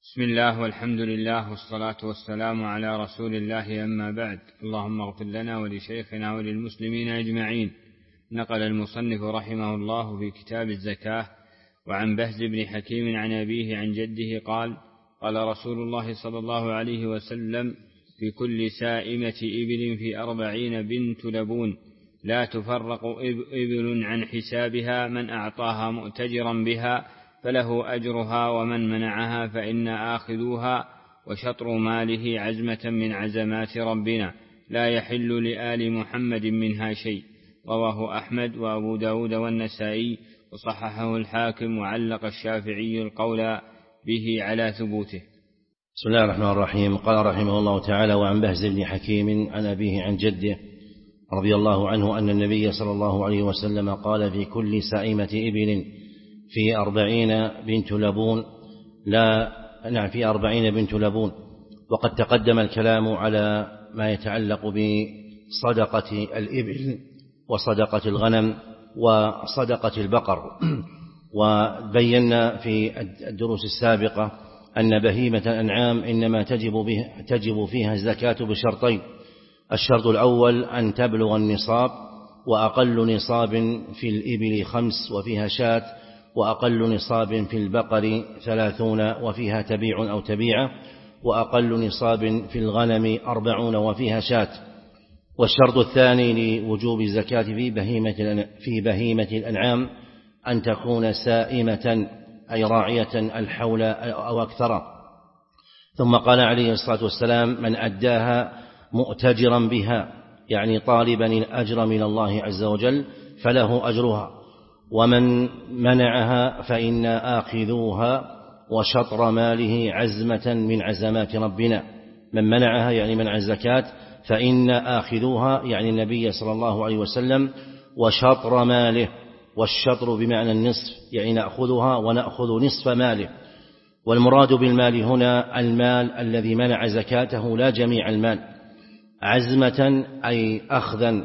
بسم الله والحمد لله والصلاة والسلام على رسول الله، أما بعد. اللهم اغفر لنا ولشيخنا وللمسلمين أجمعين. نقل المصنف رحمه الله في كتاب الزكاة وعن بهز بن حكيم عن أبيه عن جده قال: قال رسول الله صلى الله عليه وسلم: في كل سائمة إبل في 40 بنت لبون لا تفرق إبل عن حسابها، من أعطاها مؤتجرا بها فله أجرها، ومن منعها فإن آخذوها، وشطر ماله عزمة من عزمات ربنا، لا يحل لآل محمد منها شيء. رواه أحمد وأبو داود والنسائي، وصححه الحاكم، وعلق الشافعي القول به على ثبوته. بسم الله الرحمن الرحيم. قال رحمه الله تعالى: وعن بهز بن حكيم عن أبيه عن جده رضي الله عنه أن النبي صلى الله عليه وسلم قال: في كل سائمة إبل في 40 بنت لبون في 40 بنت لبون. وقد تقدم الكلام على ما يتعلق بصدقة الإبل وصدقة الغنم وصدقة البقر، وبينا في الدروس السابقة أن بهيمة الأنعام إنما تجب فيها الزكاة بشرطين: الشرط الأول أن تبلغ النصاب، وأقل نصاب في الإبل 5 وفيها شاة، وأقل نصاب في البقر 30 وفيها تبيع أو تبيعة، وأقل نصاب في الغنم 40 وفيها شاة. والشرط الثاني لوجوب الزكاة في بهيمة الأنعام أن تكون سائمة، أي راعية الحول أو أكثر. ثم قال عليه الصلاة والسلام: من أداها مؤتجرا بها، يعني طالبا الأجر من الله عز وجل، فله أجرها، ومن منعها فإن آخذوها، وشطر ماله عزمة من عزمات ربنا. من منعها يعني منع الزكاة، فإن آخذوها يعني النبي صلى الله عليه وسلم، وشطر ماله، والشطر بمعنى النصف، يعني نأخذها ونأخذ نصف ماله. والمراد بالمال هنا المال الذي منع زكاته لا جميع المال. عزمة أي أخذا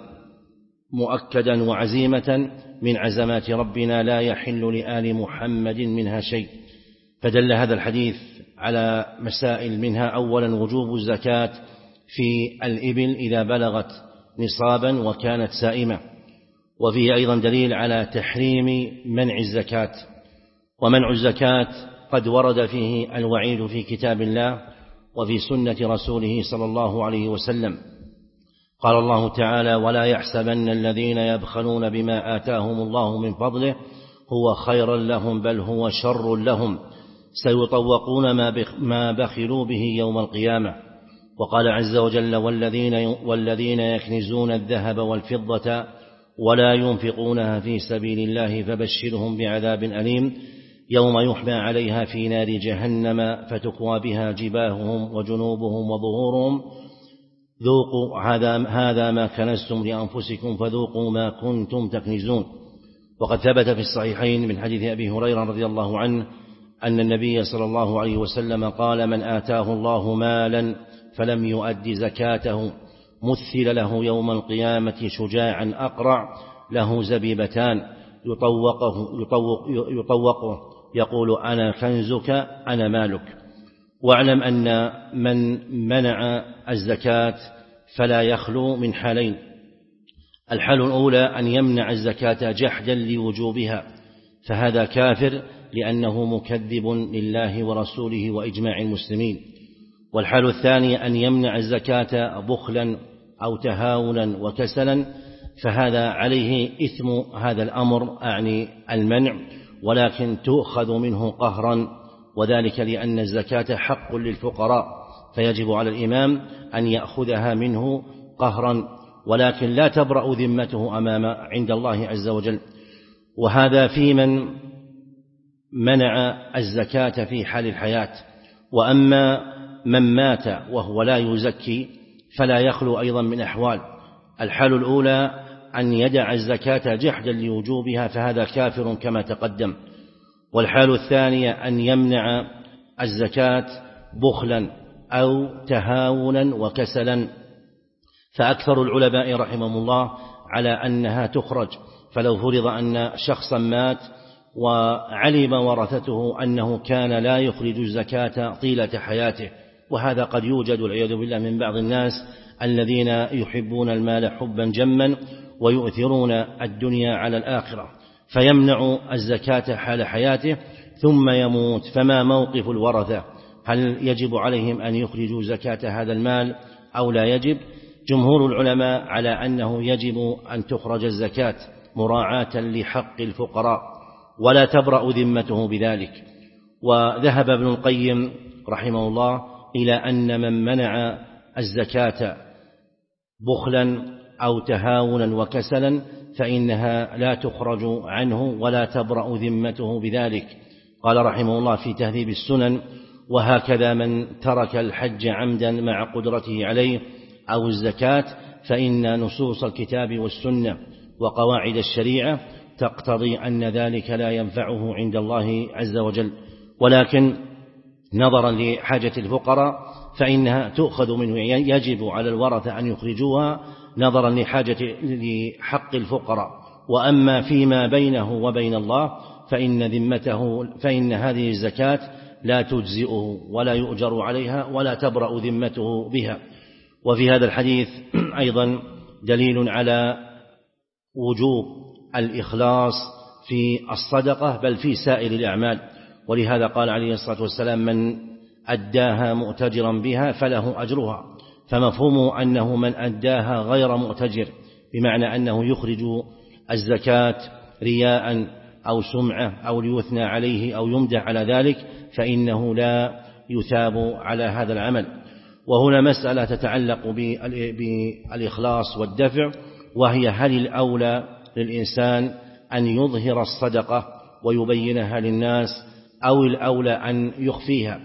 مؤكدا وعزيمة من عزمات ربنا، لا يحل لآل محمد منها شيء. فدل هذا الحديث على مسائل، منها أولا وجوب الزكاة في الإبل إذا بلغت نصابا وكانت سائمة، وفيه أيضا دليل على تحريم منع الزكاة. ومنع الزكاة قد ورد فيه الوعيد في كتاب الله وفي سنة رسوله صلى الله عليه وسلم. قال الله تعالى: ولا يحسبن الذين يبخلون بما آتاهم الله من فضله هو خيرا لهم بل هو شر لهم، سيطوقون ما بخلوا به يوم القيامة. وقال عز وجل: والذين يكنزون الذهب والفضة ولا ينفقونها في سبيل الله فبشرهم بعذاب أليم يوم يحمى عليها في نار جهنم فتكوى بها جباههم وجنوبهم وظهورهم ذوقوا هذا ما كنزتم لأنفسكم فذوقوا ما كنتم تكنزون. وقد ثبت في الصحيحين من حديث أبي هريرة رضي الله عنه أن النبي صلى الله عليه وسلم قال: من آتاه الله مالا فلم يؤد زكاته مثل له يوم القيامة شجاعا أقرع له زبيبتان يطوقه يقول: أنا كنزك أنا مالك. واعلم أن من منع الزكاة فلا يخلو من حالين: الحال الأولى أن يمنع الزكاة جحدا لوجوبها، فهذا كافر لأنه مكذب لله ورسوله وإجماع المسلمين. والحال الثاني أن يمنع الزكاة بخلا أو تهاونا وكسلا، فهذا عليه إثم هذا الأمر، أعني المنع، ولكن تؤخذ منه قهرا، وذلك لأن الزكاة حق للفقراء، فيجب على الإمام أن يأخذها منه قهرا، ولكن لا تبرأ ذمته عند الله عز وجل. وهذا في من منع الزكاة في حال الحياة. وأما من مات وهو لا يزكي فلا يخلو أيضا من أحوال: الحال الأولى أن يدع الزكاة جحدا لوجوبها، فهذا كافر كما تقدم. والحال الثانية أن يمنع الزكاة بخلا أو تهاونا وكسلا، فأكثر العلماء رحمهم الله على أنها تخرج. فلو فرض أن شخصا مات وعلم ورثته أنه كان لا يخرج الزكاة طيلة حياته. وهذا قد يوجد والعياذ بالله من بعض الناس الذين يحبون المال حبا جما ويؤثرون الدنيا على الآخرة، فيمنع الزكاة حال حياته ثم يموت. فما موقف الورثة؟ هل يجب عليهم أن يخرجوا زكاة هذا المال أو لا يجب؟ جمهور العلماء على أنه يجب أن تخرج الزكاة مراعاة لحق الفقراء ولا تبرأ ذمته بذلك. وذهب ابن القيم رحمه الله إلى أن من منع الزكاة بخلا أو تهاونا وكسلا فإنها لا تخرج عنه ولا تبرأ ذمته بذلك. قال رحمه الله في تهذيب السنن: وهكذا من ترك الحج عمدا مع قدرته عليه أو الزكاة فإن نصوص الكتاب والسنة وقواعد الشريعة تقتضي أن ذلك لا ينفعه عند الله عز وجل، ولكن نظرا لحاجة الفقراء فإنها تؤخذ منه، يجب على الورثة أن يخرجوها نظرا لحق الفقراء. وأما فيما بينه وبين الله فإن هذه الزكاة لا تجزئه ولا يؤجر عليها ولا تبرأ ذمته بها. وفي هذا الحديث أيضا دليل على وجوب الإخلاص في الصدقة بل في سائر الأعمال، ولهذا قال عليه الصلاة والسلام: من أداها مؤتجرا بها فله أجرها. فمفهومه أنه من أداها غير مؤتجر، بمعنى أنه يخرج الزكاة رياء أو سمعة أو ليثنى عليه أو يمدح على ذلك فإنه لا يثاب على هذا العمل. وهنا مسألة تتعلق بالإخلاص والدفع، وهي: هل الأولى للإنسان أن يظهر الصدقة ويبينها للناس أو الأولى أن يخفيها؟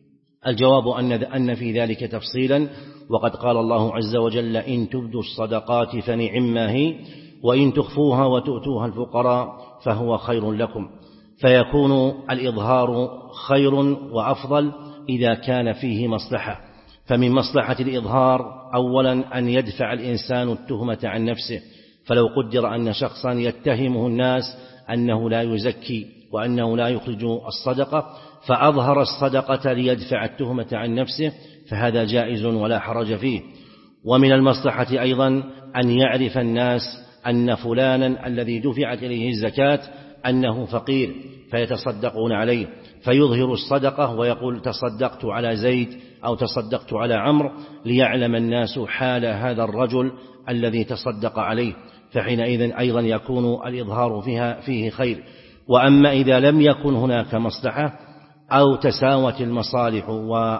الجواب أن في ذلك تفصيلا، وقد قال الله عز وجل: إن تبدوا الصدقات فنعما هي وإن تخفوها وتؤتوها الفقراء فهو خير لكم. فيكون الإظهار خير وأفضل إذا كان فيه مصلحة. فمن مصلحة الإظهار أولا أن يدفع الإنسان التهمة عن نفسه، فلو قدر أن شخصا يتهمه الناس أنه لا يزكي وأنه لا يخرج الصدقة فأظهر الصدقة ليدفع التهمة عن نفسه فهذا جائز ولا حرج فيه. ومن المصلحة أيضا أن يعرف الناس أن فلانا الذي دفعت إليه الزكاة أنه فقير فيتصدقون عليه، فيظهر الصدقة ويقول: تصدقت على زيد أو تصدقت على عمرو، ليعلم الناس حال هذا الرجل الذي تصدق عليه، فحينئذ أيضا يكون الإظهار فيه خير. وأما إذا لم يكن هناك مصلحة أو تساوت المصالح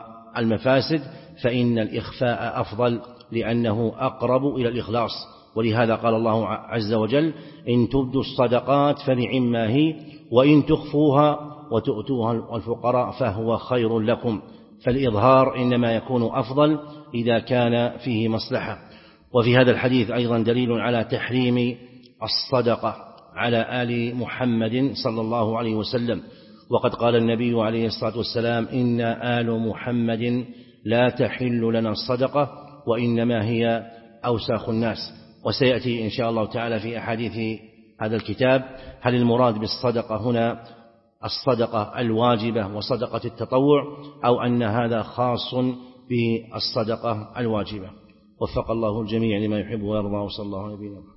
والمفاسد فإن الإخفاء أفضل لأنه أقرب إلى الإخلاص. ولهذا قال الله عز وجل: إن تبدوا الصدقات فنعما هي وإن تخفوها وتؤتوها الفقراء فهو خير لكم. فالإظهار إنما يكون أفضل إذا كان فيه مصلحة. وفي هذا الحديث أيضا دليل على تحريم الصدقة على آل محمد صلى الله عليه وسلم، وقد قال النبي عليه الصلاة والسلام: إن آل محمد لا تحل لنا الصدقة وإنما هي أوساخ الناس. وسيأتي إن شاء الله تعالى في أحاديث هذا الكتاب هل المراد بالصدقة هنا الصدقة الواجبة وصدقة التطوع أو أن هذا خاص بالصدقة الواجبة. وفق الله الجميع لما يحب ويرضى، وصلى الله عليه وسلم.